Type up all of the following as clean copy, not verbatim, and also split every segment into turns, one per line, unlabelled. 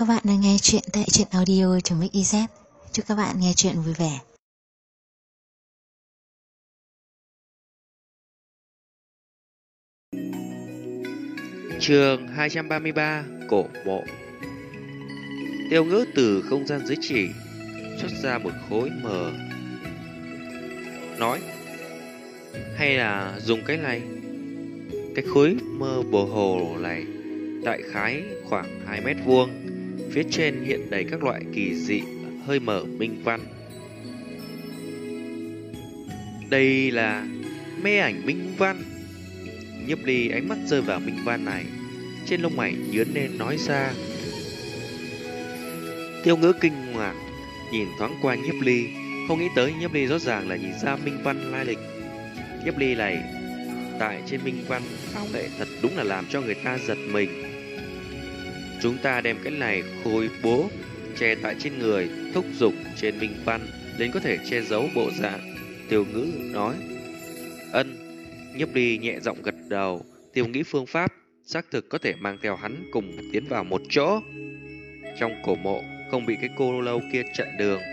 Các bạn đang nghe chuyện tại truyện audio.mix.iz. Chúc các bạn nghe chuyện vui vẻ.
Chương 233 Cổ mộ. Tiêu Ngữ từ không gian dưới chỉ xuất ra một khối mờ, nói: hay là dùng cái này. Cái khối mơ bồ hồ này đại khái khoảng 2 mét vuông, phía trên hiện đầy các loại kỳ dị hơi mở minh văn. Đây là mê ảnh minh văn. Nhiếp Ly ánh mắt rơi vào minh văn này, trên lông mày nhướng lên nói ra. Tiêu Ngữ kinh ngạc nhìn thoáng qua Nhiếp Ly, không nghĩ tới Nhiếp Ly rõ ràng là nhìn ra minh văn lai lịch. Nhiếp Ly này tại trên minh văn pháo nghệ thật đúng là làm cho người ta giật mình. Chúng ta đem cái này khôi bố che tại trên người, thúc giục trên minh văn đến có thể che giấu bộ dạng. Tiêu Ngữ nói. Ân. Nhiếp Ly nhẹ giọng gật đầu. Tiêu nghĩ phương pháp xác thực có thể mang theo hắn cùng tiến vào một chỗ. Trong cổ mộ không bị cái cô lâu kia chặn đường.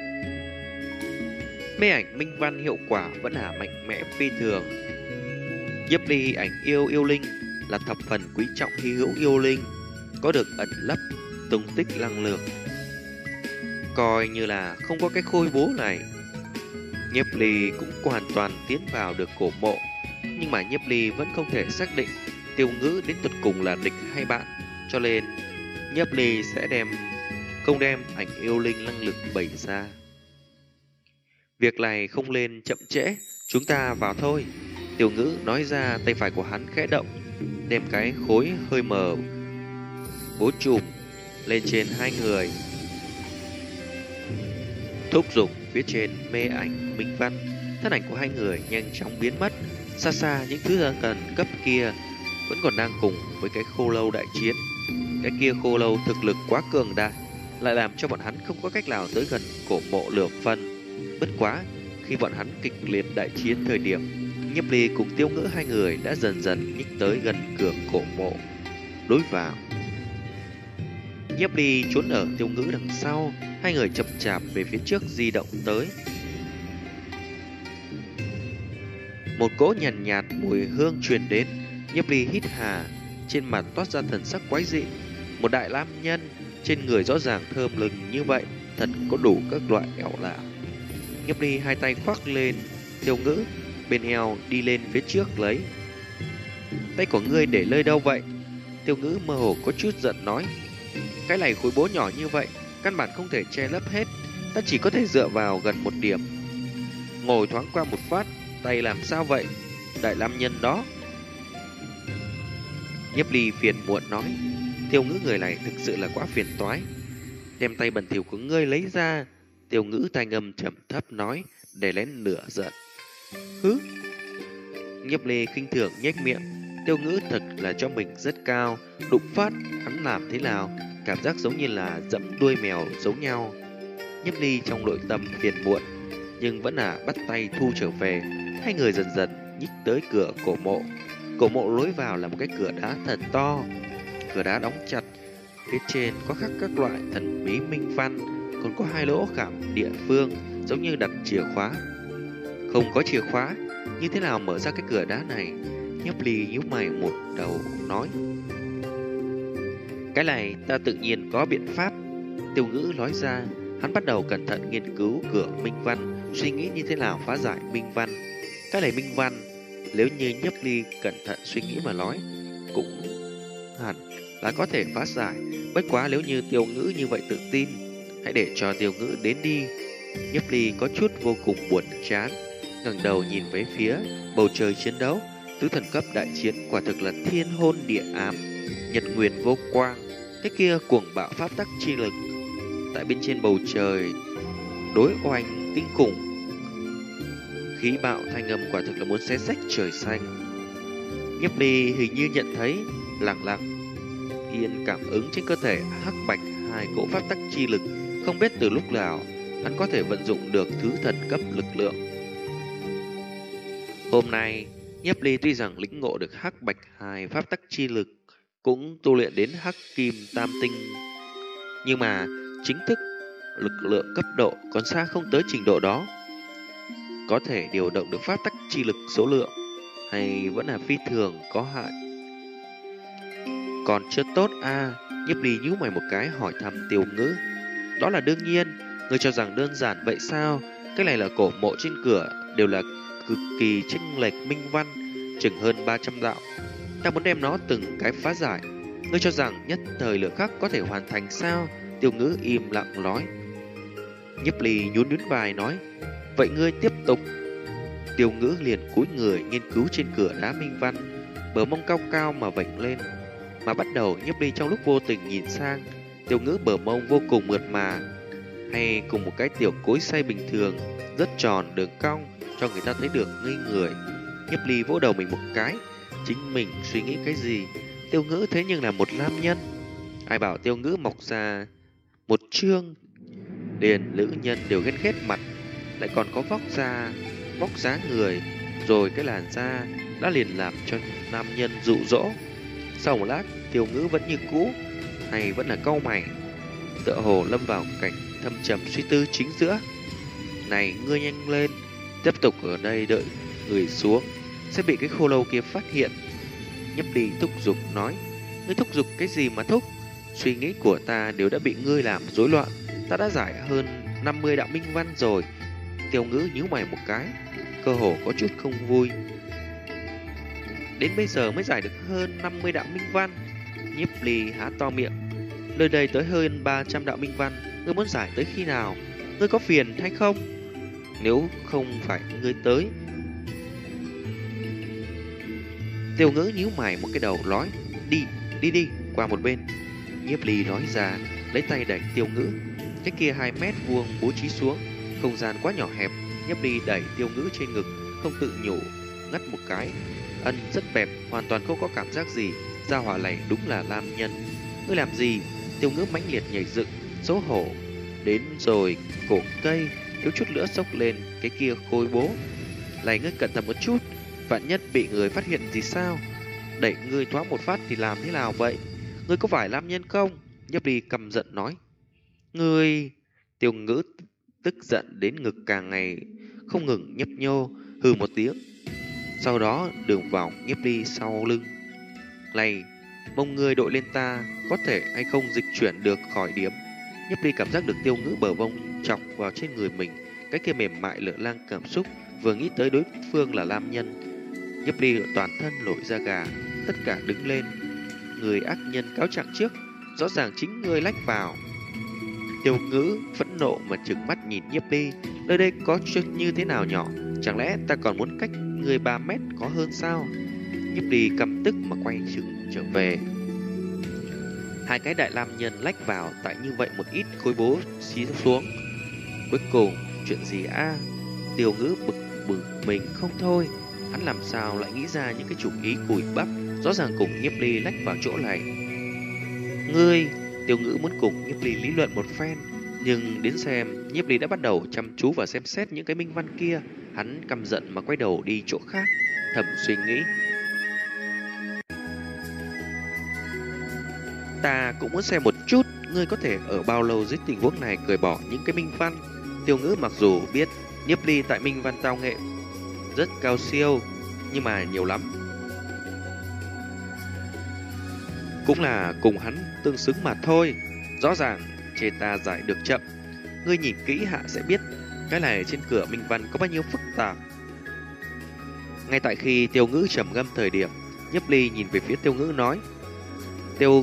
Mê ảnh minh văn hiệu quả vẫn là mạnh mẽ phi thường. Nhiếp Ly ảnh yêu linh là thập phần quý trọng hy hữu yêu linh, có được ẩn lấp tung tích năng lượng. Coi như là không có cái khôi bố này, Nhiếp Ly cũng hoàn toàn tiến vào được cổ mộ. Nhưng mà Nhiếp Ly vẫn không thể xác định Tiêu Ngữ đến tận cùng là địch hay bạn, cho nên Nhiếp Ly sẽ không đem ảnh yêu linh năng lực bày ra. Việc này không nên chậm trễ, chúng ta vào thôi. Tiêu Ngữ nói ra, tay phải của hắn khẽ động, đem cái khối hơi mờ bố trùm lên trên hai người, thúc giục phía trên mê ảnh minh văn. Thân ảnh của hai người nhanh chóng biến mất. Xa xa những thứ dân cần cấp kia vẫn còn đang cùng với cái khô lâu đại chiến. Cái kia khô lâu thực lực quá cường đại, lại làm cho bọn hắn không có cách nào tới gần cổ mộ lửa phân. Bất quá khi bọn hắn kịch liệt đại chiến thời điểm, Nhiếp Ly cùng Tiêu Ngữ hai người đã dần dần nhích tới gần cửa cổ mộ đối vào. Nhiếp Ly trốn ở Tiêu Ngữ đằng sau, hai người chậm chạp về phía trước di động tới. Một cỗ nhàn nhạt mùi hương truyền đến. Nhiếp Ly hít hà, trên mặt toát ra thần sắc quái dị. Một đại nam nhân trên người rõ ràng thơm lừng như vậy, thật có đủ các loại ẻo lạ. Nhiếp Ly hai tay khoác lên Tiêu Ngữ, bên eo đi lên phía trước lấy. Tay của ngươi để lơi đâu vậy? Tiêu Ngữ mơ hồ có chút giận nói. Cái này khối bố nhỏ như vậy, căn bản không thể che lấp hết, ta chỉ có thể dựa vào gần một điểm. Ngồi thoáng qua một phát, tay làm sao vậy? Đại nam nhân đó. Nhiếp Ly phiền muộn nói. Tiêu Ngữ người này thực sự là quá phiền toái. Đem tay bẩn thỉu của ngươi lấy ra. Tiêu Ngữ thanh âm trầm thấp nói, để lén nửa giận. Hứ. Nhiếp Ly khinh thường nhếch miệng. Tiêu Ngữ thật là cho mình rất cao, đụng phát hắn làm thế nào, cảm giác giống như là dẫm đuôi mèo giống nhau. Nhiếp Ly trong nội tâm phiền muộn, nhưng vẫn là bắt tay thu trở về. Hai người dần dần nhích tới cửa cổ mộ. Cổ mộ lối vào là một cái cửa đá thật to, cửa đá đóng chặt, phía trên có khắc các loại thần bí minh văn, còn có hai lỗ khảm địa phương giống như đặt chìa khóa. Không có chìa khóa, như thế nào mở ra cái cửa đá này? Nhiếp Ly nhíu mày một đầu nói. Cái này ta tự nhiên có biện pháp. Tiêu Ngữ nói ra. Hắn bắt đầu cẩn thận nghiên cứu cửa minh văn, suy nghĩ như thế nào phá giải minh văn. Cái này minh văn, nếu như Nhiếp Ly cẩn thận suy nghĩ mà nói, cũng hẳn là có thể phá giải. Bất quá nếu như Tiêu Ngữ như vậy tự tin, hãy để cho Tiêu Ngữ đến đi. Nhiếp Ly có chút vô cùng buồn chán, ngẩng đầu nhìn về phía bầu trời chiến đấu. Tứ thần cấp đại chiến quả thực là thiên hôn địa ám, nhật nguyệt vô quang. Cái kia cuồng bạo pháp tắc chi lực tại bên trên bầu trời đối oanh kinh khủng, khí bạo thanh âm quả thực là muốn xé rách trời xanh. Nhiếp Ly hình như nhận thấy, lặng lặng yên cảm ứng trên cơ thể hắc bạch hai cỗ pháp tắc chi lực. Không biết từ lúc nào hắn có thể vận dụng được thứ thần cấp lực lượng. Hôm nay Nhiếp Ly tuy rằng lĩnh ngộ được hắc bạch hai pháp tắc chi lực, cũng tu luyện đến hắc kim tam tinh Nhưng mà chính thức lực lượng cấp độ còn xa không tới trình độ đó. Có thể điều động được pháp tắc chi lực số lượng, hay vẫn là phi thường có hại. Còn chưa tốt à? Nhiếp Ly nhíu mày một cái hỏi thăm Tiêu Ngữ. Đó là đương nhiên, ngươi cho rằng đơn giản vậy sao? Cái này là cổ mộ trên cửa, đều là cực kỳ chênh lệch minh văn, chừng hơn 300 đạo. Ta muốn đem nó từng cái phá giải. Ngươi cho rằng nhất thời lửa khắc có thể hoàn thành sao? Tiêu Ngữ im lặng nói. Nhiếp Ly nhún nhún vai nói, vậy ngươi tiếp tục. Tiêu Ngữ liền cúi người nghiên cứu trên cửa đá minh văn, bờ mông cao cao mà vểnh lên. Mà bắt đầu Nhiếp Ly trong lúc vô tình nhìn sang, Tiêu Ngữ bờ mông vô cùng mượt mà, hay cùng một cái tiểu cối xay bình thường, rất tròn đường cong, cho người ta thấy được ngây người. Nhiếp Ly vỗ đầu mình một cái, chính mình suy nghĩ cái gì? Tiêu Ngữ thế nhưng là một nam nhân. Ai bảo Tiêu Ngữ mọc ra một trương, liền nữ nhân đều ghen ghét mặt, lại còn có vóc dáng người, rồi cái làn da đã liền làm cho nam nhân dụ dỗ. Sau một lát, Tiêu Ngữ vẫn như cũ, hay vẫn là cau mày, tựa hồ lâm vào cảnh thâm trầm suy tư chính giữa. Này, ngươi nhanh lên, tiếp tục ở đây đợi người xuống, sẽ bị cái khô lâu kia phát hiện. Nhiếp Ly thúc giục nói, ngươi thúc giục cái gì mà thúc? Suy nghĩ của ta đều đã bị ngươi làm rối loạn, ta đã giải hơn 50 đạo minh văn rồi. Tiêu Ngữ nhíu mày một cái, cơ hồ có chút không vui. Đến bây giờ mới giải được hơn 50 đạo minh văn. Nhiếp Ly há to miệng, nơi đây tới hơn 300 đạo minh văn, ngươi muốn giải tới khi nào? Ngươi có phiền hay không? Nếu không phải ngươi tới. Tiêu Ngữ nhíu mày một cái đầu nói, đi, qua một bên. Nhiếp Ly nói ra, lấy tay đẩy Tiêu Ngữ. Cái kia 2 mét vuông bố trí xuống, không gian quá nhỏ hẹp. Nhiếp Ly đẩy Tiêu Ngữ trên ngực, không tự nhủ, ngắt một cái. Ân rất đẹp, hoàn toàn không có cảm giác gì. Gia hỏa này đúng là nam nhân. Ngươi làm gì? Tiêu Ngữ mãnh liệt nhảy dựng, xấu hổ. Đến rồi, cổ cây thiếu chút nữa xốc lên cái kia khôi bố. Này ngươi cẩn thận một chút, vạn nhất bị người phát hiện gì sao? Đẩy ngươi thoáng một phát thì làm thế nào vậy? Ngươi có phải nam nhân không? Nhiếp Ly căm giận nói. Ngươi... Tiêu Ngữ tức giận đến ngực càng ngày không ngừng nhấp nhô, hừ một tiếng. Sau đó đường vòng Nhiếp Ly sau lưng. Này, mông ngươi đội lên ta, có thể hay không dịch chuyển được khỏi điểm? Nhiếp Ly cảm giác được Tiêu Ngữ bờ vông chọc vào trên người mình, cái kia mềm mại lở lang cảm xúc, vừa nghĩ tới đối phương là nam nhân. Nhiếp Ly toàn thân nổi da gà, tất cả đứng lên. Người ác nhân cáo trạng trước, rõ ràng chính ngươi lách vào. Tiêu Ngữ phẫn nộ mà trừng mắt nhìn Nhiếp Ly, nơi đây có chuyện như thế nào nhỏ, chẳng lẽ ta còn muốn cách người 3 mét có hơn sao? Nhiếp Ly căm tức mà quay chừng trở về. Hai cái đại nam nhân lách vào tại như vậy một ít khối bố xí xuống. Cuối cùng chuyện gì a? Tiêu Ngữ bực mình không thôi. Hắn làm sao lại nghĩ ra những cái chủ ý cùi bắp, rõ ràng cùng Nhiếp Ly lách vào chỗ này. Ngươi... Tiêu Ngữ muốn cùng Nhiếp Ly lý luận một phen, nhưng đến xem Nhiếp Ly đã bắt đầu chăm chú và xem xét những cái minh văn kia, hắn căm giận mà quay đầu đi chỗ khác, thầm suy nghĩ. Ta cũng muốn xem một chút ngươi có thể ở bao lâu dưới tình huống này cởi bỏ những cái minh văn. Tiêu Ngữ mặc dù biết Nhiếp Ly tại minh văn tao nghệ rất cao siêu, nhưng mà nhiều lắm cũng là cùng hắn tương xứng mà thôi. Rõ ràng chê ta giải được chậm. Ngươi nhìn kỹ hạ sẽ biết cái này trên cửa minh văn có bao nhiêu phức tạp. Ngay tại khi Tiêu Ngữ trầm ngâm thời điểm, Nhiếp Ly nhìn về phía Tiêu Ngữ nói, Tiêu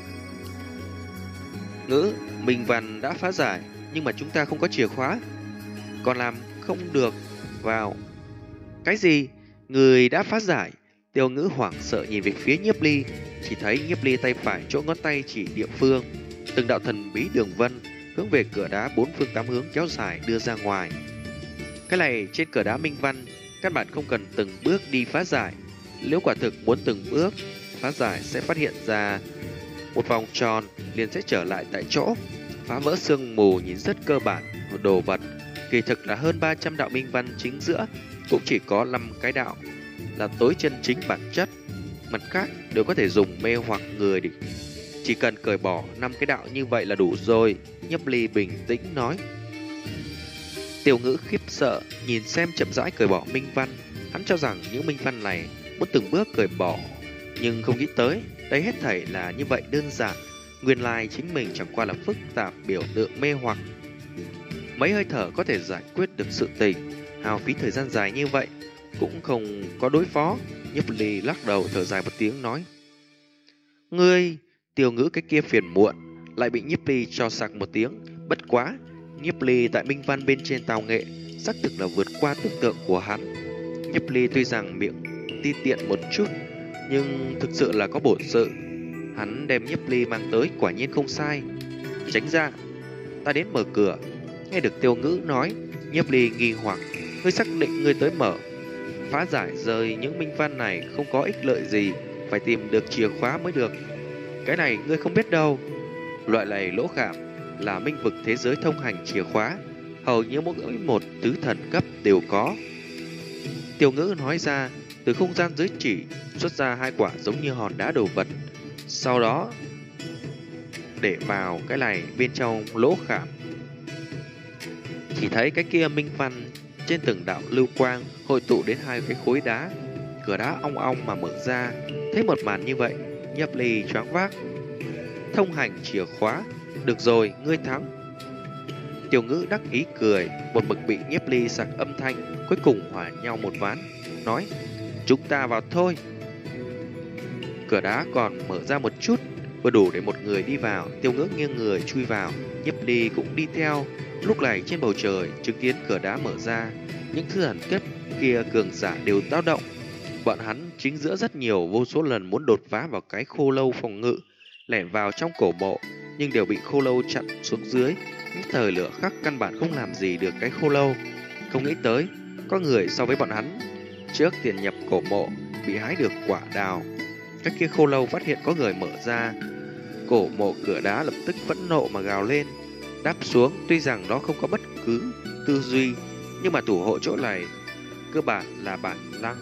Ngữ, minh văn đã phá giải, nhưng mà chúng ta không có chìa khóa, còn làm không được vào. Cái gì? Người đã phá giải? Tiêu Ngữ hoảng sợ nhìn về phía Nhiếp Ly, chỉ thấy Nhiếp Ly tay phải chỗ ngón tay chỉ địa phương, từng đạo thần bí đường vân hướng về cửa đá 4 phương 8 hướng kéo dài đưa ra ngoài. Cái này trên cửa đá minh văn, các bạn không cần từng bước đi phá giải. Nếu quả thực muốn từng bước phá giải sẽ phát hiện ra một vòng tròn, liền sẽ trở lại tại chỗ. Phá vỡ sương mù nhìn rất cơ bản, một đồ vật kỳ thực là hơn 300 đạo minh văn, chính giữa cũng chỉ có 5 cái đạo là tối chân chính bản chất, mặt khác đều có thể dùng mê hoặc người Chỉ cần cởi bỏ 5 cái đạo như vậy là đủ rồi, Nhiếp Ly bình tĩnh nói. Tiểu Ngữ khiếp sợ nhìn xem chậm rãi cởi bỏ minh văn. Hắn cho rằng những minh văn này muốn từng bước cởi bỏ, nhưng không nghĩ tới đây hết thảy là như vậy đơn giản. Nguyên lai chính mình chẳng qua là phức tạp biểu tượng mê hoặc. Mấy hơi thở có thể giải quyết được sự tình, hao phí thời gian dài như vậy cũng không có đối phó. Nhiếp Ly lắc đầu thở dài một tiếng nói. Ngươi, Tiểu Ngữ cái kia phiền muộn, lại bị Nhiếp Ly cho sặc một tiếng. Bất quá, Nhiếp Ly tại minh văn bên trên tào nghệ xác thực là vượt qua tưởng tượng của hắn. Nhiếp Ly tuy rằng miệng ti tiện một chút, nhưng thực sự là có bổn sự. Hắn đem Nhiếp Ly mang tới quả nhiên không sai. Tránh ra, ta đến mở cửa. Nghe được Tiểu Ngữ nói, Nhiếp Ly nghi hoặc. Ngươi xác định ngươi tới mở? Phá giải rơi những minh văn này không có ích lợi gì, phải tìm được chìa khóa mới được. Cái này ngươi không biết đâu. Loại này lỗ khảm là minh vực thế giới thông hành chìa khóa, hầu như mỗi một tứ thần cấp đều có. Tiểu Ngữ nói ra, từ không gian giới chỉ xuất ra 2 quả giống như hòn đá đồ vật, sau đó để vào cái này bên trong lỗ khảm. Chỉ thấy cái kia minh văn trên từng đạo lưu quang hội tụ đến 2 cái khối đá, cửa đá ong ong mà mở ra. Thấy một màn như vậy, Nhiếp Ly choáng váng. Thông hành chìa khóa, được rồi, ngươi thắng. Tiểu Ngữ đắc ý cười, một mực bị Nhiếp Ly sặc âm thanh, cuối cùng hòa nhau một ván, nói, chúng ta vào thôi. Cửa đá còn mở ra một chút, vừa đủ để một người đi vào. Tiểu Ngữ nghiêng người chui vào, Nhiếp Ly cũng đi theo. Lúc này trên bầu trời chứng kiến cửa đá mở ra, những thứ thần cấp kia cường giả đều dao động. Bọn hắn chính giữa rất nhiều vô số lần muốn đột phá vào cái khô lâu phòng ngự, lẻn vào trong cổ mộ, nhưng đều bị khô lâu chặn xuống dưới. Những thời lửa khắc căn bản không làm gì được cái khô lâu. Không nghĩ tới có người so với bọn hắn trước tiền nhập cổ mộ bị hái được quả đào. Các kia khô lâu phát hiện có người mở ra cổ mộ cửa đá, lập tức phẫn nộ mà gào lên, đáp xuống. Tuy rằng nó không có bất cứ tư duy, nhưng mà thủ hộ chỗ này cơ bản là bản năng.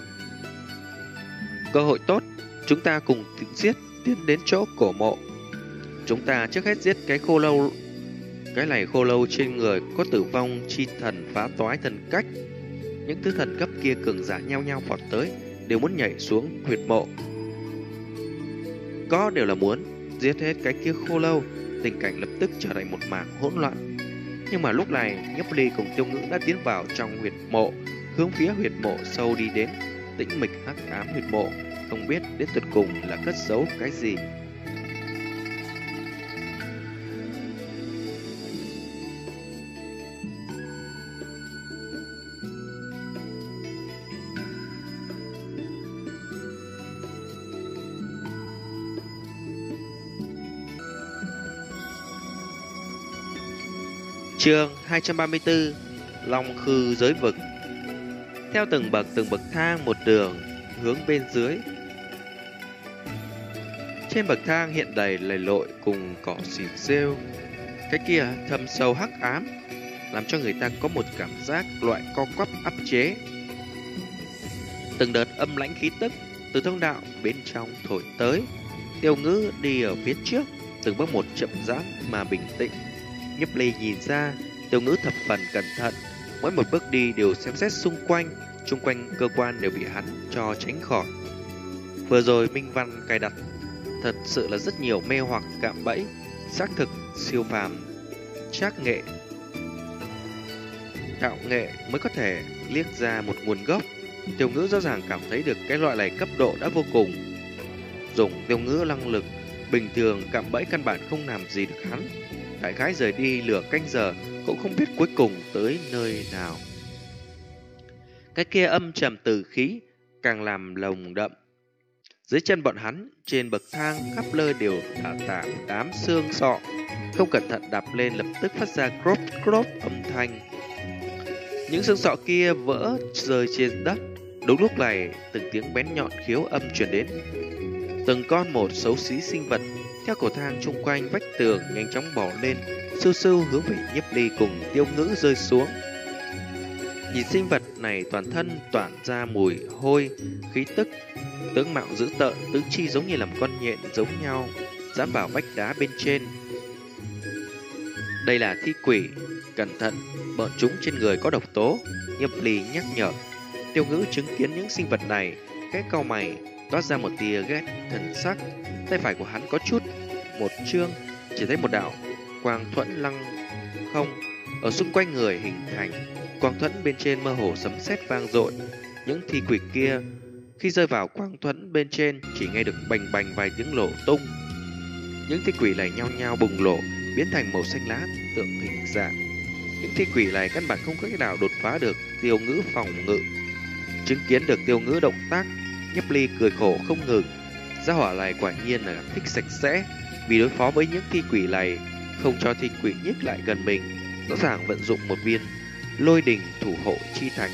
Cơ hội tốt, chúng ta cùng giết tiến đến chỗ cổ mộ. Chúng ta trước hết giết cái khô lâu. Cái này khô lâu trên người có tử vong chi thần phá toái thần cách. Những thứ thần cấp kia cường giả nhau nhau vọt tới, đều muốn nhảy xuống huyệt mộ. Có đều là muốn giết hết cái kia khô lâu. Tình cảnh lập tức trở thành một mảng hỗn loạn. Nhưng mà lúc này Nhiếp Ly cùng Tiểu Ngữ đã tiến vào trong huyệt mộ, hướng phía huyệt mộ sâu đi đến. Tĩnh mịch hắc ám huyệt mộ, không biết đến tuyệt cùng là cất giấu cái gì. Chương 234, Long Khư giới vực. Theo từng bậc thang một đường hướng bên dưới. Trên bậc thang hiện đầy lầy lội cùng cỏ xìn rêu. Cái kia thâm sâu hắc ám, làm cho người ta có một cảm giác loại co quắp áp chế. Từng đợt âm lãnh khí tức từ thông đạo bên trong thổi tới. Tiểu Ngữ đi ở phía trước, từng bước một chậm rãi mà bình tĩnh. Nhiếp Ly nhìn ra, Tiểu Ngữ thập phần cẩn thận, mỗi một bước đi đều xem xét xung quanh, chung quanh cơ quan đều bị hắn cho tránh khỏi. Vừa rồi minh văn cài đặt thật sự là rất nhiều mê hoặc cạm bẫy, xác thực siêu phàm, trác nghệ, tạo nghệ mới có thể liếc ra một nguồn gốc. Tiểu Ngữ rõ ràng cảm thấy được cái loại này cấp độ đã vô cùng. Dùng Tiểu Ngữ năng lực bình thường, cạm bẫy căn bản không làm gì được hắn. Đại khái rời đi nửa canh giờ cũng không biết cuối cùng tới nơi nào. Cái kia âm trầm từ khí càng làm lồng đậm. Dưới chân bọn hắn, trên bậc thang khắp nơi đều thả tả đám xương sọ. Không cẩn thận đạp lên lập tức phát ra crop crop âm thanh. Những xương sọ kia vỡ rơi trên đất. Đúng lúc này, từng tiếng bén nhọn khiếu âm truyền đến. Từng con một xấu xí sinh vật theo cầu thang chung quanh vách tường nhanh chóng bò lên, sưu sưu hướng về Nhiếp Ly cùng Tiểu Ngữ rơi xuống. Nhìn sinh vật này toàn thân tỏa ra mùi hôi, khí tức, tướng mạo dữ tợn, tứ chi giống như là một con nhện giống nhau. dán vào vách đá bên trên. Đây là thi quỷ, cẩn thận, bọn chúng trên người có độc tố, Nhiếp Ly nhắc nhở. Tiêu Ngữ chứng kiến những sinh vật này, cái cau mày, toát ra một tia ghét thần sắc. Tay phải của hắn có chút một chương, chỉ thấy một đạo quang thuẫn lăng không ở xung quanh người hình thành. Quang thuẫn bên trên mơ hồ sấm sét vang dội. Những thi quỷ kia khi rơi vào quang thuẫn bên trên chỉ nghe được bành bành vài tiếng nổ tung. Những thi quỷ này nhao nhao bùng nổ, biến thành màu xanh lá tượng hình dạng. Những thi quỷ này căn bản không có cách nào đột phá được Tiêu Ngữ phòng ngự. Chứng kiến được Tiêu Ngữ động tác, Nhiếp Ly cười khổ không ngừng. Gia hỏa này quả nhiên là thích sạch sẽ, vì đối phó với những thi quỷ này, không cho thi quỷ nhích lại gần mình, rõ ràng vận dụng một viên lôi đình thủ hộ chi thạch.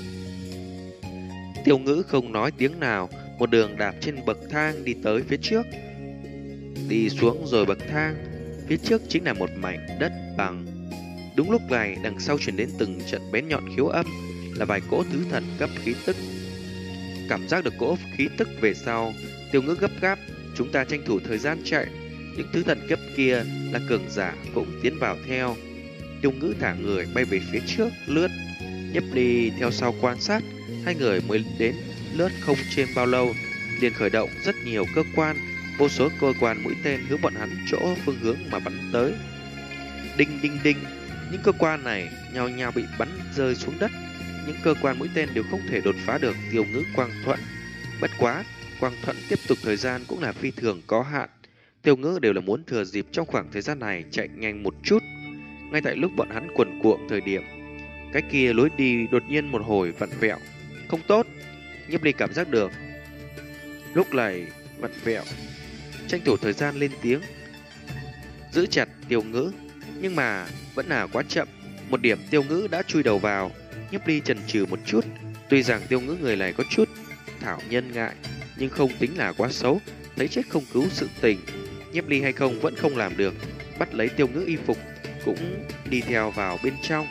Tiêu Ngữ không nói tiếng nào, một đường đạp trên bậc thang đi tới phía trước. Đi xuống rồi bậc thang, phía trước chính là một mảnh đất bằng. Đúng lúc này, đằng sau truyền đến từng trận bén nhọn khiếu âm, là vài cỗ tứ thần cấp khí tức. Cảm giác được cỗ khí tức về sau, Tiêu Ngữ gấp gáp, chúng ta tranh thủ thời gian chạy. Những tứ thần cấp kia là cường giả cũng tiến vào theo. Tiêu Ngữ thả người bay về phía trước, lướt. Nhiếp Ly theo sau quan sát. Hai người mới đến lướt không trên bao lâu, liền khởi động rất nhiều cơ quan. Vô số cơ quan mũi tên hướng bọn hắn chỗ phương hướng mà bắn tới. Đinh đinh đinh, những cơ quan này nhao nhao bị bắn rơi xuống đất. Những cơ quan mũi tên đều không thể đột phá được Tiêu Ngữ quang thuẫn. Bất quá, quang thuẫn tiếp tục thời gian cũng là phi thường có hạn. Tiêu Ngữ đều là muốn thừa dịp trong khoảng thời gian này chạy nhanh một chút. Ngay tại lúc bọn hắn quần cuộn thời điểm, cái kia lối đi đột nhiên một hồi vặn vẹo. Không tốt, Nhiếp Ly cảm giác được. Lúc này vặn vẹo, tranh thủ thời gian lên tiếng giữ chặt Tiêu Ngữ, nhưng mà vẫn là quá chậm. Một điểm Tiêu Ngữ đã chui đầu vào. Nhiếp Ly chần chừ một chút. Tuy rằng Tiêu Ngữ người này có chút thảo nhân ngại, nhưng không tính là quá xấu. Lấy chết không cứu sự tình, Nhiếp Ly hay không vẫn không làm được. Bắt lấy Tiêu Ngữ y phục, cũng đi theo vào bên trong.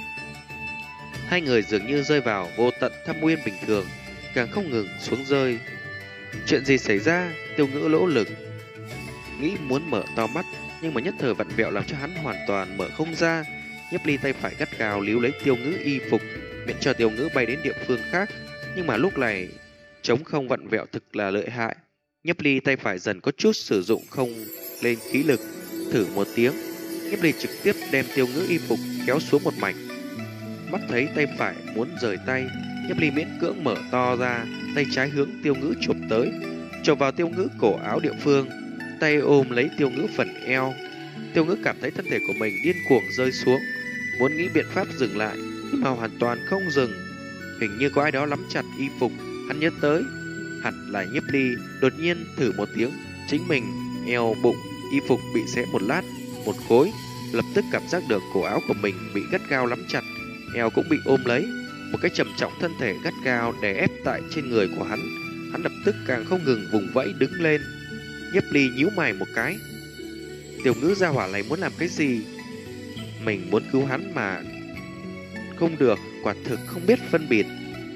Hai người dường như rơi vào vô tận thâm uyên bình thường, càng không ngừng xuống rơi. Chuyện gì xảy ra? Tiêu Ngữ lỗ lực nghĩ muốn mở to mắt, nhưng mà nhất thời vặn vẹo làm cho hắn hoàn toàn mở không ra. Nhiếp Ly tay phải gắt gao líu lấy Tiêu Ngữ y phục, miễn cho Tiêu Ngữ bay đến địa phương khác. Nhưng mà lúc này trống không vặn vẹo thực là lợi hại. Nhiếp Ly tay phải dần có chút sử dụng không lên khí lực, thử một tiếng, Nhiếp Ly trực tiếp đem Tiêu Ngữ y phục kéo xuống một mảnh. Mắt thấy tay phải muốn rời tay, Nhiếp Ly miễn cưỡng mở to ra, tay trái hướng Tiêu Ngữ chụp tới, chộp vào Tiêu Ngữ cổ áo địa phương, tay ôm lấy Tiêu Ngữ phần eo. Tiêu Ngữ cảm thấy thân thể của mình điên cuồng rơi xuống, muốn nghĩ biện pháp dừng lại, nhưng mà hoàn toàn không dừng. Hình như có ai đó nắm chặt y phục, hắn nhớ tới hẳn là Nhiếp Ly. Đột nhiên thử một tiếng, chính mình eo bụng y phục bị xé một lát, một khối, lập tức cảm giác được cổ áo của mình bị gắt gao nắm chặt, eo cũng bị ôm lấy, một cái trầm trọng thân thể gắt gao đè ép tại trên người của hắn. Hắn lập tức càng không ngừng vùng vẫy đứng lên. Nhiếp Ly nhíu mày một cái, Tiểu Ngữ gia hỏa này muốn làm cái gì? Mình muốn cứu hắn mà không được, quả thực không biết phân biệt.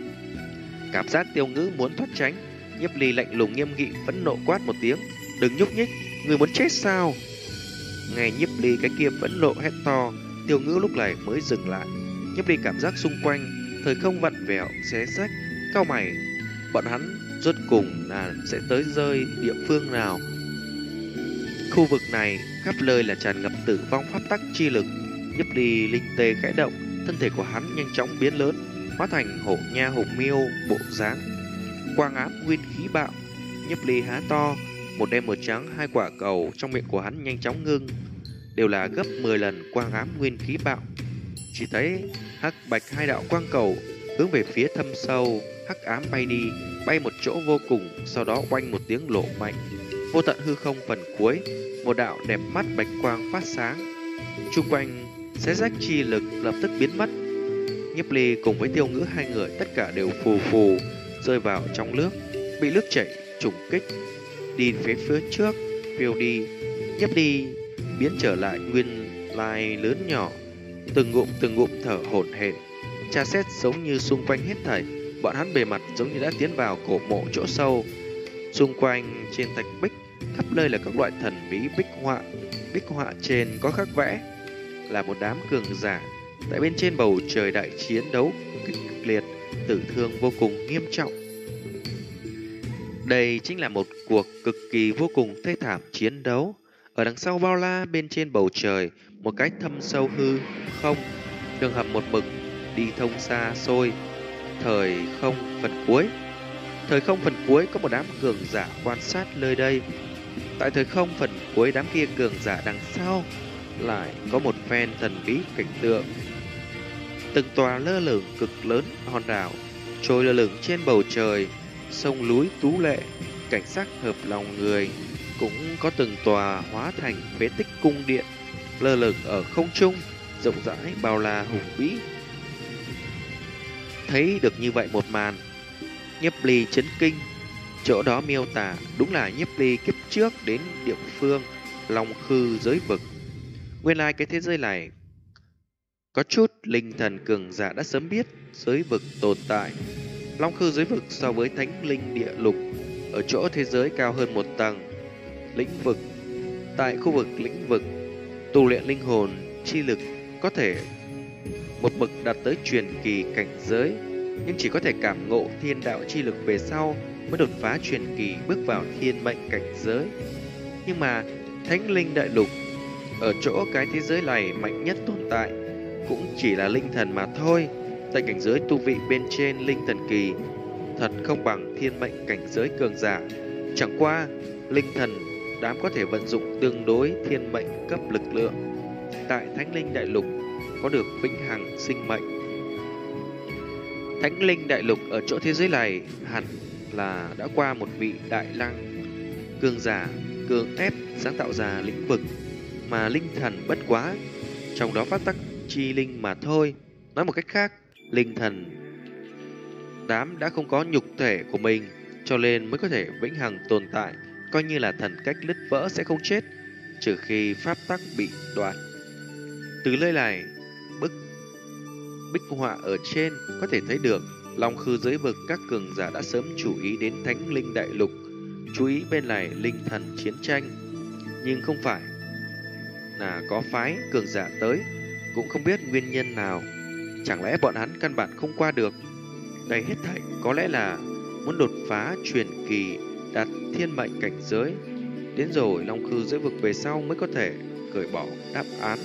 Cảm giác Tiêu Ngữ muốn thoát tránh, Nhiếp Ly lạnh lùng nghiêm nghị phẫn nộ quát một tiếng, đừng nhúc nhích, người muốn chết sao? Nghe Nhiếp Ly cái kia phẫn nộ hét to, Tiêu Ngữ lúc này mới dừng lại. Nhiếp Ly cảm giác xung quanh thời không vặn vẹo xé rách, cau mày, bọn hắn rốt cùng là sẽ tới rơi địa phương nào? Khu vực này khắp nơi là tràn ngập tử vong pháp tắc chi lực. Nhiếp Ly linh tê khẽ động, thân thể của hắn nhanh chóng biến lớn, hóa thành hổ nha hổ miêu bộ dáng. Quang ám nguyên khí bạo, Nhiếp Ly há to, một đen một trắng hai quả cầu trong miệng của hắn nhanh chóng ngưng, đều là gấp 10 lần quang ám nguyên khí bạo. Chỉ thấy hắc bạch hai đạo quang cầu hướng về phía thâm sâu hắc ám bay đi, bay một chỗ vô cùng, sau đó oanh một tiếng nổ mạnh. Vô tận hư không phần cuối, một đạo đẹp mắt bạch quang phát sáng, chung quanh xé rách chi lực lập tức biến mất. Nhiếp Ly cùng với Tiêu Ngữ hai người tất cả đều phù phù rơi vào trong nước, bị nước chảy trùng kích, đi phía trước phiêu đi. Nhiếp Ly biến trở lại nguyên lai lớn nhỏ, từng ngụm thở hổn hển, tra xét giống như xung quanh hết thảy, bọn hắn bề mặt giống như đã tiến vào cổ mộ chỗ sâu. Xung quanh trên thạch bích khắp nơi là các loại thần bí bích họa. Bích họa trên có khắc vẽ là một đám cường giả tại bên trên bầu trời đại chiến đấu kịch liệt, tử thương vô cùng nghiêm trọng. Đây chính là một cuộc cực kỳ vô cùng thê thảm chiến đấu. Ở đằng sau bao la bên trên bầu trời, một cái thâm sâu hư không, đường hầm một mực đi thông xa xôi. Thời không phần cuối có một đám cường giả quan sát nơi đây. Tại thời không phần cuối, đám kia cường giả đằng sau lại có một phen thần bí cảnh tượng. Từng tòa lơ lửng cực lớn hòn đảo trôi lơ lửng trên bầu trời, sông núi tú lệ, cảnh sắc hợp lòng người. Cũng có từng tòa hóa thành phế tích cung điện lơ lửng ở không trung, rộng rãi bao la hùng vĩ. Thấy được như vậy một màn, Nhiếp Ly chấn kinh. Chỗ đó miêu tả đúng là Nhiếp Ly kiếp trước đến địa phương Long Khư giới vực. Nguyên lai cái thế giới này có chút linh thần cường giả đã sớm biết giới vực tồn tại. Long Khư giới vực so với Thánh Linh địa lục ở chỗ thế giới cao hơn một tầng. Lĩnh vực, tại khu vực lĩnh vực, tu luyện linh hồn chi lực có thể một bậc đạt tới truyền kỳ cảnh giới, nhưng chỉ có thể cảm ngộ thiên đạo chi lực về sau mới đột phá truyền kỳ bước vào thiên mệnh cảnh giới. Nhưng mà Thánh Linh đại lục ở chỗ cái thế giới này mạnh nhất tồn tại cũng chỉ là linh thần mà thôi. Tại cảnh giới tu vị bên trên linh thần kỳ thật không bằng thiên mệnh cảnh giới cường giả. Chẳng qua linh thần đám có thể vận dụng tương đối thiên mệnh cấp lực lượng. Tại Thánh Linh đại lục có được vĩnh hằng sinh mệnh. Thánh Linh đại lục ở chỗ thế giới này hẳn là đã qua một vị đại lăng cường giả cường ép sáng tạo ra lĩnh vực, mà linh thần bất quá trong đó phát tắc chi linh mà thôi. Nói một cách khác, linh thần đám đã không có nhục thể của mình, cho nên mới có thể vĩnh hằng tồn tại, coi như là thần cách lứt vỡ sẽ không chết, trừ khi pháp tắc bị đoạt. Từ nơi này, bích họa ở trên có thể thấy được Long Khư giới vực các cường giả đã sớm chú ý đến Thánh Linh đại lục, chú ý bên này linh thần chiến tranh, nhưng không phải là có phái cường giả tới, cũng không biết nguyên nhân nào. Chẳng lẽ bọn hắn căn bản không qua được? Đây hết thảy có lẽ là muốn đột phá truyền kỳ đạt thiên mệnh cảnh giới, đến rồi Long Khư giới vực về sau mới có thể cởi bỏ đáp án.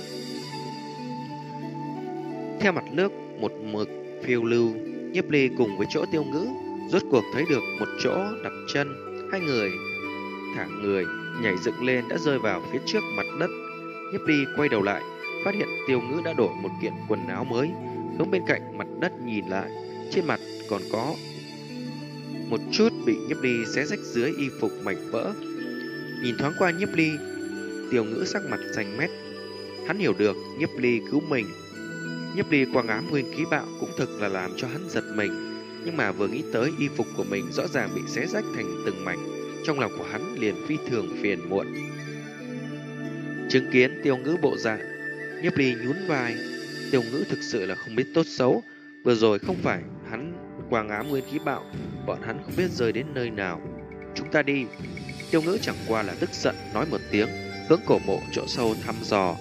Theo mặt nước một mực phiêu lưu, Nhiếp Ly cùng với chỗ Tiêu Ngữ rốt cuộc thấy được một chỗ đặt chân. Hai người thả người nhảy dựng lên đã rơi vào phía trước mặt đất. Nhiếp Ly quay đầu lại, phát hiện Tiêu Ngữ đã đổi một kiện quần áo mới, hướng bên cạnh mặt đất nhìn lại, trên mặt còn có một chút bị Nhiếp Ly xé rách dưới y phục mảnh vỡ. Nhìn thoáng qua Nhiếp Ly, Tiêu Ngữ sắc mặt xanh mét. Hắn hiểu được Nhiếp Ly cứu mình. Nhiếp Ly quang ám nguyên khí bạo cũng thực là làm cho hắn giật mình, nhưng mà vừa nghĩ tới y phục của mình rõ ràng bị xé rách thành từng mảnh, trong lòng của hắn liền phi thường phiền muộn. Chứng kiến Tiêu Ngữ bộ dạng, Nhiếp Ly nhún vai. Tiêu Ngữ thực sự là không biết tốt xấu, vừa rồi không phải hắn quang ám nguyên khí bạo, bọn hắn không biết rơi đến nơi nào. Chúng ta đi. Tiêu Ngữ chẳng qua là tức giận nói một tiếng, hướng cổ mộ chỗ sâu thăm dò.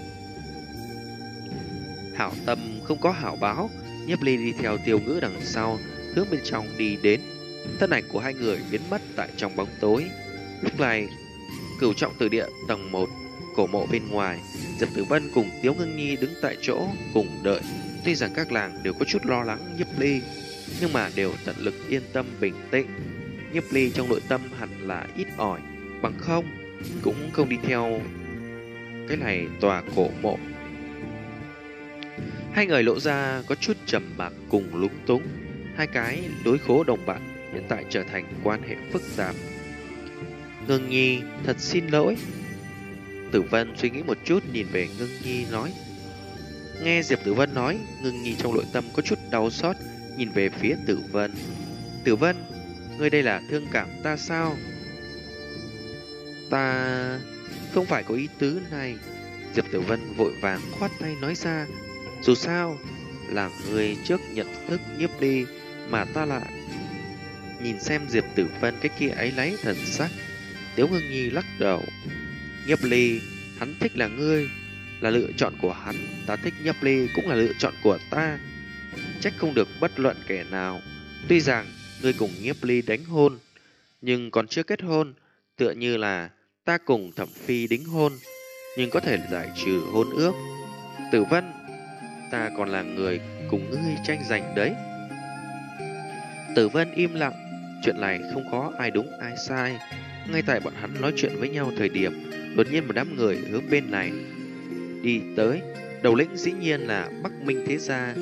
Hảo tâm không có hảo báo, Nhiếp Ly đi theo Tiêu Ngữ đằng sau, hướng bên trong đi đến. Thân ảnh của hai người biến mất tại trong bóng tối. Lúc này, Cửu Trọng Tử Địa tầng 1, cổ mộ bên ngoài, Diệp Tử Vân cùng Tiếu Ngưng Nhi đứng tại chỗ cùng đợi. Tuy rằng các làng đều có chút lo lắng Nhiếp Ly, nhưng mà đều tận lực yên tâm bình tĩnh. Nhiếp Ly trong nội tâm hẳn là ít ỏi, bằng không cũng không đi theo cái này tòa cổ mộ. Hai người lộ ra có chút trầm mặc cùng lúng túng. Hai cái đối khố đồng bạn hiện tại trở thành quan hệ phức tạp. Ngưng Nhi thật xin lỗi. Tử Vân suy nghĩ một chút nhìn về Ngưng Nhi nói. Nghe Diệp Tử Vân nói, Ngưng Nhi trong nội tâm có chút đau xót, nhìn về phía Tử Vân. Tử Vân, ngươi đây là thương cảm ta sao? Ta không phải có ý tứ này. Diệp Tử Vân vội vàng khoát tay nói ra. Dù sao là người trước nhận thức Nhiếp Ly, mà ta lại nhìn xem Diệp Tử Vân cái kia ấy lấy thần sắc, Tiếu Ngưng Nhi lắc đầu. Nhiếp Ly, hắn thích là ngươi, là lựa chọn của hắn. Ta thích Nhiếp Ly cũng là lựa chọn của ta. Trách không được bất luận kẻ nào. Tuy rằng ngươi cùng Nhiếp Ly đánh hôn, nhưng còn chưa kết hôn. Tựa như là ta cùng Thẩm Phi đính hôn, nhưng có thể giải trừ hôn ước. Tử Vân, ta còn là người cùng ngươi tranh giành đấy. Tử Vân im lặng. Chuyện này không có ai đúng ai sai. Ngay tại bọn hắn nói chuyện với nhau thời điểm, đột nhiên một đám người hướng bên này đi tới. Đầu lĩnh dĩ nhiên là Bắc Minh Thế Gia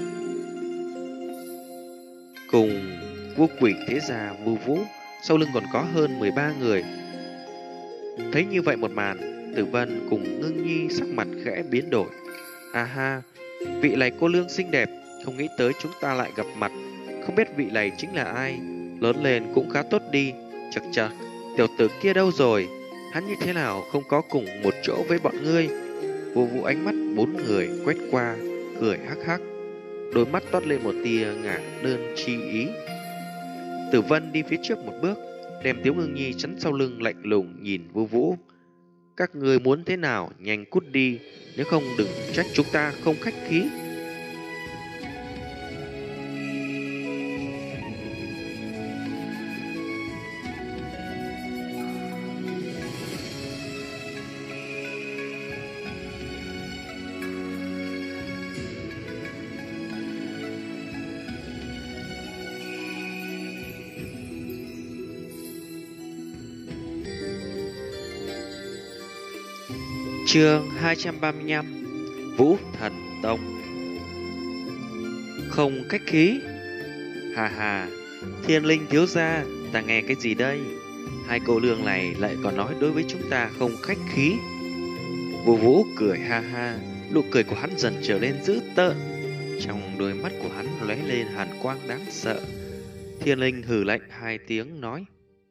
cùng Vô Quỷ Thế Gia Vu Vũ. Sau lưng còn có hơn 13 người. Thấy như vậy một màn, Tử Vân cùng Ngưng Nhi sắc mặt khẽ biến đổi. À ha, vị này cô nương xinh đẹp, không nghĩ tới chúng ta lại gặp mặt. Không biết vị này chính là ai. Lớn lên cũng khá tốt đi. Chật chật, tiểu tử kia đâu rồi? Hắn như thế nào không có cùng một chỗ với bọn ngươi? Vô Vũ ánh mắt bốn người quét qua, cười hắc hắc, đôi mắt toát lên một tia ngả đơn chi ý. Tử Vân đi phía trước một bước, đem Tiếu Ngưng Nhi chắn sau lưng, lạnh lùng nhìn Vô Vũ. Các ngươi muốn thế nào, nhanh cút đi, nếu không đừng trách chúng ta không khách khí. Chương 235 Vũ Thần Tông. Không khách khí. Hà hà, Thiên Linh thiếu gia, ta nghe cái gì đây? Hai cô nương này lại còn nói đối với chúng ta không khách khí. Vô Vũ cười ha ha, nụ cười của hắn dần trở nên dữ tợn. Trong đôi mắt của hắn lóe lên hàn quang đáng sợ. Thiên Linh hừ lạnh hai tiếng nói: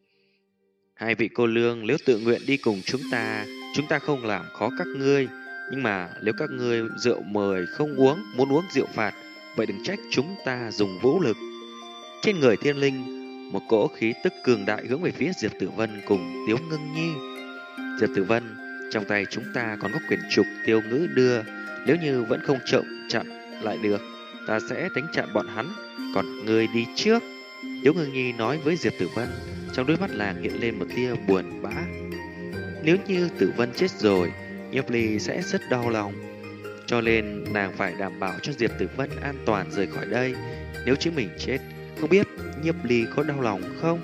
hai vị cô nương nếu tự nguyện đi cùng chúng ta không làm khó các ngươi. Nhưng mà nếu các ngươi rượu mời không uống, muốn uống rượu phạt, vậy đừng trách chúng ta dùng vũ lực. Trên người Thiên Linh, một cỗ khí tức cường đại hướng về phía Diệp Tử Vân cùng Tiếu Ngưng Nhi. Diệp Tử Vân, trong tay chúng ta còn có quyển trục Tiêu Ngữ đưa, nếu như vẫn không chặn lại được, ta sẽ đánh chặn bọn hắn, còn ngươi đi trước. Tiếu Ngưng Nhi nói với Diệp Tử Vân, trong đôi mắt là hiện lên một tia buồn bã. Nếu như Tử Vân chết rồi, Nhiếp Ly sẽ rất đau lòng, cho nên nàng phải đảm bảo cho Diệp Tử Vân an toàn rời khỏi đây. Nếu chính mình chết, không biết Nhiếp Ly có đau lòng không?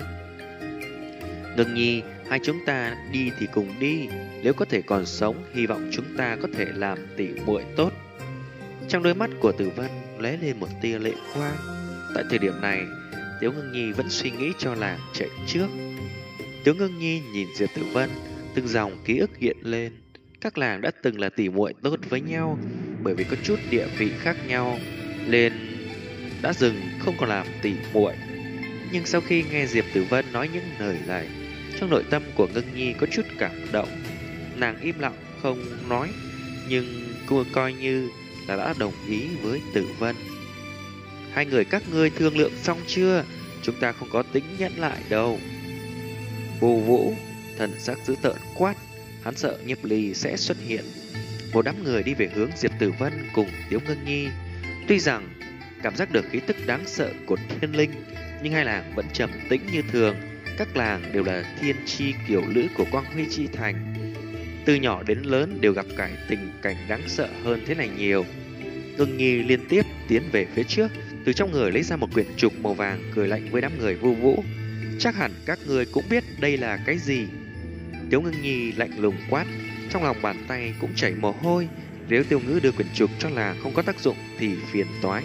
Ngưng Nhi, hai chúng ta đi thì cùng đi, nếu có thể còn sống, hy vọng chúng ta có thể làm tỉ muội tốt. Trong đôi mắt của Tử Vân lóe lên một tia lệ quang. Tại thời điểm này, Tiếu Ngưng Nhi vẫn suy nghĩ cho làng chạy trước. Tiếu Ngưng Nhi nhìn Diệp Tử Vân, từng dòng ký ức hiện lên. Các làng đã từng là tỉ muội tốt với nhau, bởi vì có chút địa vị khác nhau nên đã dừng không còn làm tỉ muội. Nhưng sau khi nghe Diệp Tử Vân nói những lời này, trong nội tâm của Ngưng Nhi có chút cảm động. Nàng im lặng không nói, nhưng cô coi như là đã đồng ý với Tử Vân. Hai người các ngươi thương lượng xong chưa? Chúng ta không có tính nhẫn lại đâu. Vô Vũ thần sắc dữ tợn quát, hắn sợ Nhiếp Ly sẽ xuất hiện. Một đám người đi về hướng Diệp Tử Vân cùng Tiếu Ngưng Nhi. Tuy rằng cảm giác được khí tức đáng sợ của Thiên Linh, nhưng hai làng vẫn trầm tĩnh như thường. Các làng đều là thiên chi kiều nữ của Quang Huy Chi Thành, từ nhỏ đến lớn đều gặp cái tình cảnh đáng sợ hơn thế này nhiều. Ngưng Nhi liên tiếp tiến về phía trước, từ trong người lấy ra một quyển trục màu vàng, cười lạnh với đám người Vu Vũ. Chắc hẳn các người cũng biết đây là cái gì. Tiếu Ngưng Nhi lạnh lùng quát, trong lòng bàn tay cũng chảy mồ hôi. Nếu Tiêu Ngữ đưa quyển trục cho là không có tác dụng thì phiền toái.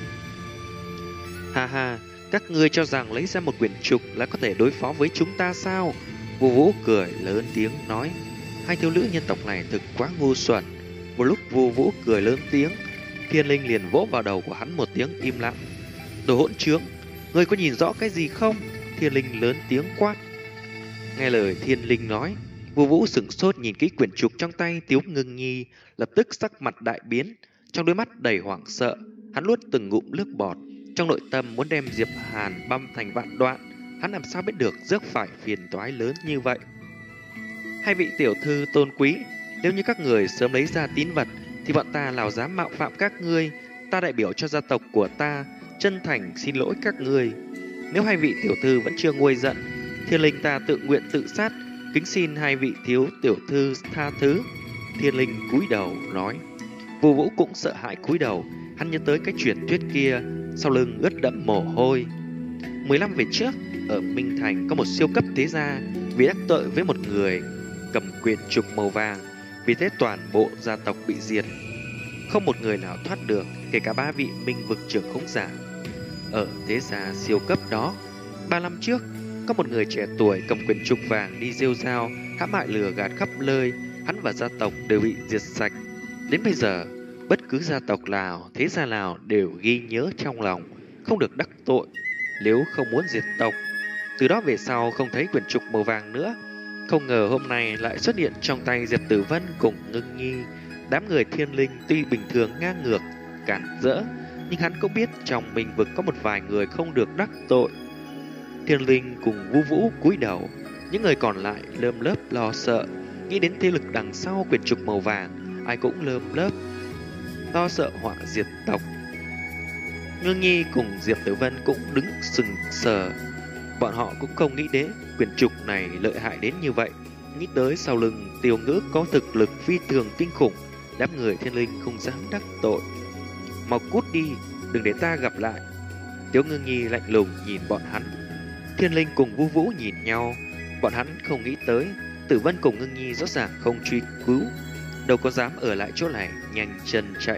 Ha ha, các ngươi cho rằng lấy ra một quyển trục là có thể đối phó với chúng ta sao? Vu Vũ cười lớn tiếng nói. Hai thiếu nữ nhân tộc này thực quá ngu xuẩn. Một lúc Vu Vũ cười lớn tiếng, Thiên Linh liền vỗ vào đầu của hắn một tiếng im lặng. Đồ hỗn trướng, ngươi có nhìn rõ cái gì không? Thiên Linh lớn tiếng quát. Nghe lời Thiên Linh nói, Vu Vũ sửng sốt nhìn kỹ quyển trục trong tay Tiếu Ngưng Nhi, lập tức sắc mặt đại biến, trong đôi mắt đầy hoảng sợ. Hắn nuốt từng ngụm nước bọt, trong nội tâm muốn đem Diệp Hàn băm thành vạn đoạn. Hắn làm sao biết được rước phải phiền toái lớn như vậy? Hai vị tiểu thư tôn quý, nếu như các người sớm lấy ra tín vật thì bọn ta nào dám mạo phạm các ngươi. Ta đại biểu cho gia tộc của ta chân thành xin lỗi các ngươi. Nếu hai vị tiểu thư vẫn chưa nguôi giận, Thiên Linh ta tự nguyện tự sát, kính xin hai vị thiếu tiểu thư tha thứ. Thiên Linh cúi đầu nói. Vô Vũ cũng sợ hãi cúi đầu, hắn nhớ tới cái truyền thuyết kia, sau lưng ướt đẫm mồ hôi. 15 về trước, ở Minh Thành có một siêu cấp thế gia vì đắc tội với một người cầm quyền trục màu vàng, vì thế toàn bộ gia tộc bị diệt, không một người nào thoát được, kể cả 3 vị minh vực trưởng khống giả. Ở thế gia siêu cấp đó, 3 năm trước, có một người trẻ tuổi cầm quyền trục vàng đi rêu rao, hãm hại lừa gạt khắp nơi, hắn và gia tộc đều bị diệt sạch. Đến bây giờ, bất cứ gia tộc nào, thế gia nào đều ghi nhớ trong lòng, không được đắc tội, nếu không muốn diệt tộc. Từ đó về sau không thấy quyển trục màu vàng nữa. Không ngờ hôm nay lại xuất hiện trong tay Diệp Tử Vân cùng Ngưng Nhi. Đám người Thiên Linh tuy bình thường ngang ngược, cản rỡ, nhưng hắn cũng biết trong mình vực có một vài người không được đắc tội. Thiên Linh cùng Vu Vũ cúi đầu, những người còn lại lơm lớp lo sợ, nghĩ đến thế lực đằng sau quyển trục màu vàng, ai cũng lơm lớp lo sợ họa diệt tộc. Ngưng Nhi cùng Diệp Tử Vân cũng đứng sừng sờ. Bọn họ cũng không nghĩ đến quyển trục này lợi hại đến như vậy. Nghĩ tới sau lưng Tiêu Ngữ có thực lực phi thường kinh khủng, đám người Thiên Linh không dám đắc tội. Mau cút đi, đừng để ta gặp lại. Tiếu Ngưng Nhi lạnh lùng nhìn bọn hắn. Thiên Linh cùng Vu Vũ nhìn nhau, bọn hắn không nghĩ tới Tử Vân cùng Ngưng Nhi rõ ràng không truy cứu, đâu có dám ở lại chỗ này nhanh chân chạy.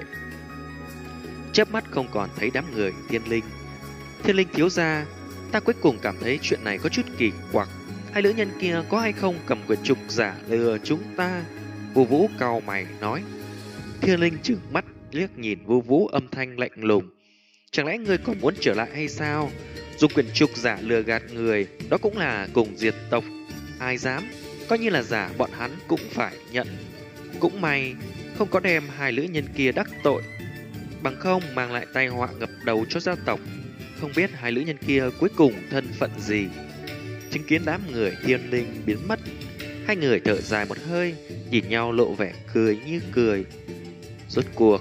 Chớp mắt không còn thấy đám người Thiên Linh. Thiên Linh thiếu gia, ta cuối cùng cảm thấy chuyện này có chút kỳ quặc. Hai nữ nhân kia có hay không cầm quyển trục giả lừa chúng ta? Vu Vũ cau mày nói. Thiên Linh trừng mắt liếc nhìn Vu Vũ, âm thanh lạnh lùng. Chẳng lẽ ngươi còn muốn trở lại hay sao? Dùng quyển trục giả lừa gạt người, đó cũng là cùng diệt tộc. Ai dám, coi như là giả bọn hắn cũng phải nhận. Cũng may không có đem hai nữ nhân kia đắc tội, bằng không mang lại tai họa ngập đầu cho gia tộc. Không biết hai nữ nhân kia cuối cùng thân phận gì. Chứng kiến đám người Thiên Linh biến mất, hai người thở dài một hơi, nhìn nhau lộ vẻ cười như cười. Rốt cuộc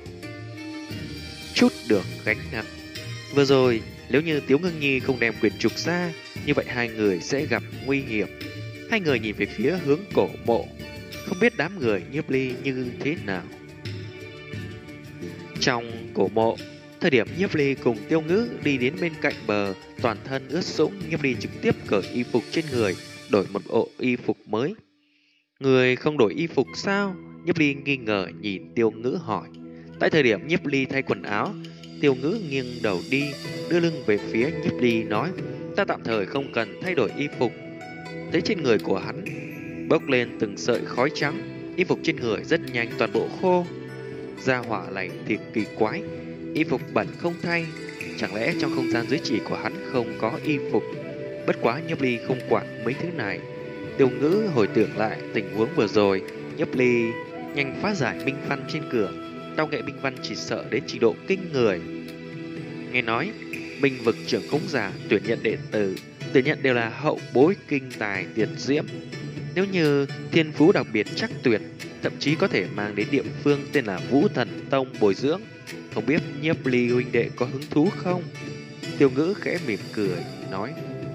chút được gánh nặng. Vừa rồi nếu như Tiếu Ngưng Nhi không đem quyển trục ra, như vậy hai người sẽ gặp nguy hiểm. Hai người nhìn về phía hướng cổ mộ, không biết đám người Nhiếp Ly như thế nào. Trong cổ mộ, thời điểm Nhiếp Ly cùng Tiêu Ngữ đi đến bên cạnh bờ, toàn thân ướt sũng, Nhiếp Ly trực tiếp cởi y phục trên người, đổi một bộ y phục mới. Người không đổi y phục sao? Nhiếp Ly nghi ngờ nhìn Tiêu Ngữ hỏi. Tại thời điểm Nhiếp Ly thay quần áo, Tiêu Ngữ nghiêng đầu đi, đưa lưng về phía Nhiếp Ly nói, ta tạm thời không cần thay đổi y phục. Thấy trên người của hắn bốc lên từng sợi khói trắng, y phục trên người rất nhanh toàn bộ khô. Gia hỏa này thì kỳ quái, y phục bẩn không thay, chẳng lẽ trong không gian dưới chỉ của hắn không có y phục? Bất quá Nhiếp Ly không quản mấy thứ này. Tiêu Ngữ hồi tưởng lại tình huống vừa rồi, Nhiếp Ly nhanh phá giải minh văn trên cửa. Tao nghệ minh văn chỉ sợ đến trình độ kinh người. Nghe nói minh vực trưởng khống giả tuyển nhận đệ tử, tuyển nhận đều là hậu bối kinh tài tuyệt diễm. Nếu như thiên phú đặc biệt chắc tuyệt, thậm chí có thể mang đến địa phương tên là Vũ Thần Tông bồi dưỡng. Không biết Nhiếp Ly huynh đệ có hứng thú không? Tiêu Ngữ khẽ mỉm cười nói.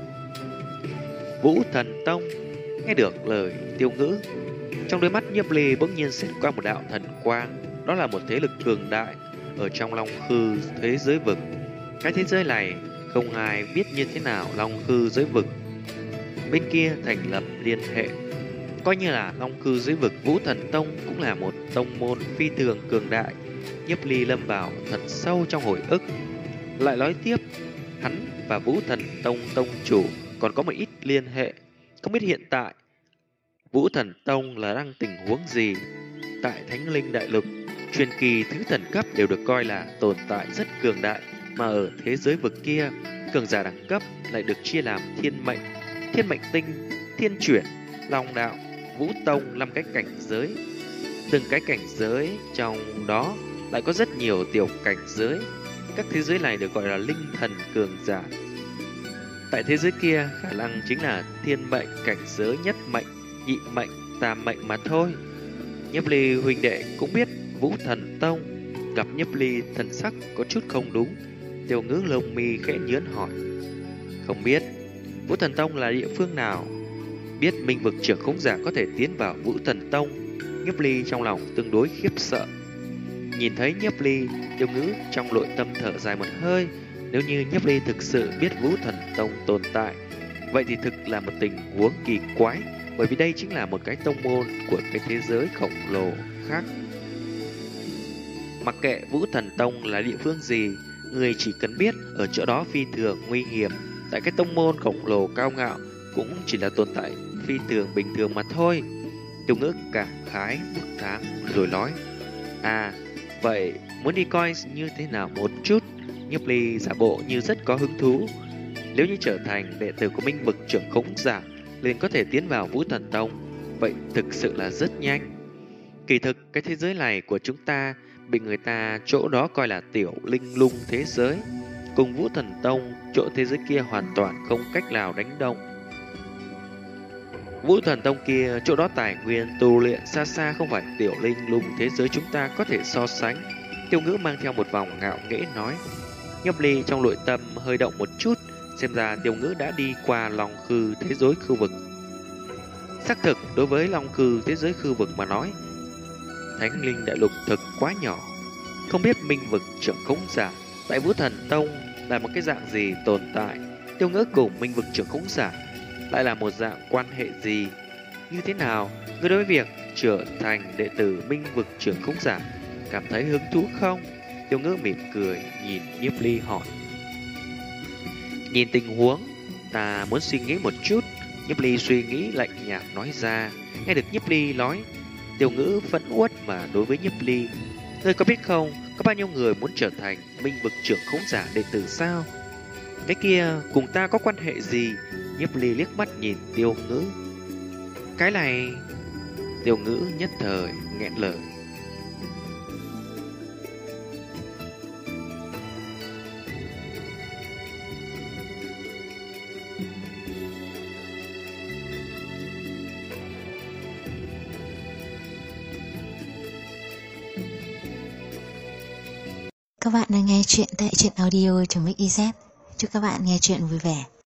Vũ Thần Tông. Nghe được lời Tiêu Ngữ, trong đôi mắt Nhiếp Ly bỗng nhiên xẹt qua một đạo thần quang. Đó là một thế lực cường đại ở trong Long Khư thế giới vực. Cái thế giới này không ai biết như thế nào Long Khư giới vực bên kia thành lập liên hệ. Coi như là Long Khư giới vực, Vũ Thần Tông cũng là một tông môn phi thường cường đại. Nhiếp Ly lâm vào thật sâu trong hồi ức. Lại nói tiếp, hắn và Vũ Thần Tông tông chủ còn có một ít liên hệ. Không biết hiện tại Vũ Thần Tông là đang tình huống gì? Tại Thánh Linh Đại Lục, truyền kỳ thứ thần cấp đều được coi là tồn tại rất cường đại, mà ở thế giới vực kia, cường giả đẳng cấp lại được chia làm thiên mệnh tinh, thiên chuyển, long đạo, vũ tông 5 cái cảnh giới. Từng cái cảnh giới trong đó lại có rất nhiều tiểu cảnh giới. Các thế giới này được gọi là linh thần cường giả. Tại thế giới kia, khả năng chính là thiên mệnh cảnh giới, nhất mệnh, nhị mệnh, tam mệnh mà thôi. Nhiếp Ly huynh đệ cũng biết Vũ Thần Tông. Gặp Nhiếp Ly thần sắc có chút không đúng, Tiêu Ngữ lông mi khẽ nhướng hỏi. Không biết Vũ Thần Tông là địa phương nào? Biết Minh Vực trưởng khống giả có thể tiến vào Vũ Thần Tông, Nhiếp Ly trong lòng tương đối khiếp sợ. Nhìn thấy Nhiếp Ly, Tiêu Ngữ trong nội tâm thở dài một hơi. Nếu như Nhiếp Ly thực sự biết Vũ Thần Tông tồn tại, vậy thì thực là một tình huống kỳ quái, bởi vì đây chính là một cái tông môn của cái thế giới khổng lồ khác. Mặc kệ Vũ Thần Tông là địa phương gì, người chỉ cần biết ở chỗ đó phi thường nguy hiểm. Tại cái tông môn khổng lồ cao ngạo cũng chỉ là tồn tại phi thường bình thường mà thôi. Tiêu Ngữ cảm khái một tháng rồi nói: À, vậy muốn đi coi như thế nào một chút? Nhiếp Ly giả bộ như rất có hứng thú. Nếu như trở thành đệ tử của Minh Vực trưởng khống giả, liền có thể tiến vào Vũ Thần Tông, vậy thực sự là rất nhanh. Kỳ thực cái thế giới này của chúng ta bị người ta chỗ đó coi là tiểu linh lung thế giới, cùng Vũ Thần Tông chỗ thế giới kia hoàn toàn không cách nào đánh đồng. Vũ Thần Tông kia chỗ đó tài nguyên tu luyện xa xa không phải tiểu linh lung thế giới chúng ta có thể so sánh. Tiêu Ngữ mang theo một vòng ngạo nghễ nói. Nhiếp Ly trong nội tâm hơi động một chút, xem ra Tiêu Ngữ đã đi qua Long Khư thế giới khu vực. Xác thực đối với Long Khư thế giới khu vực mà nói, Thánh Linh Đại Lục thực quá nhỏ. Không biết Minh Vực trưởng khống giả tại Vũ Thần Tông là một cái dạng gì tồn tại, Tiêu Ngữ cùng Minh Vực trưởng khống giả lại là một dạng quan hệ gì? Như thế nào? Ngươi đối với việc trở thành đệ tử Minh Vực trưởng khống giả cảm thấy hứng thú không? Tiêu Ngữ mỉm cười nhìn Nhiếp Ly hỏi. Nhìn tình huống, ta muốn suy nghĩ một chút. Nhiếp Ly suy nghĩ lạnh nhạt nói ra. Nghe được Nhiếp Ly nói, Tiêu Ngữ phẫn uất mà đối với Nhiếp Ly. Ngươi có biết không, có bao nhiêu người muốn trở thành Minh Vực trưởng khống giả đệ tử sao? Cái kia cùng ta có quan hệ gì? Nhiếp Ly liếc mắt nhìn Tiêu Ngữ. Cái này... Tiêu Ngữ nhất thời nghẹn lời.
Các bạn đang nghe chuyện tại truyện audio.mix.iz. Chúc các bạn nghe chuyện vui vẻ.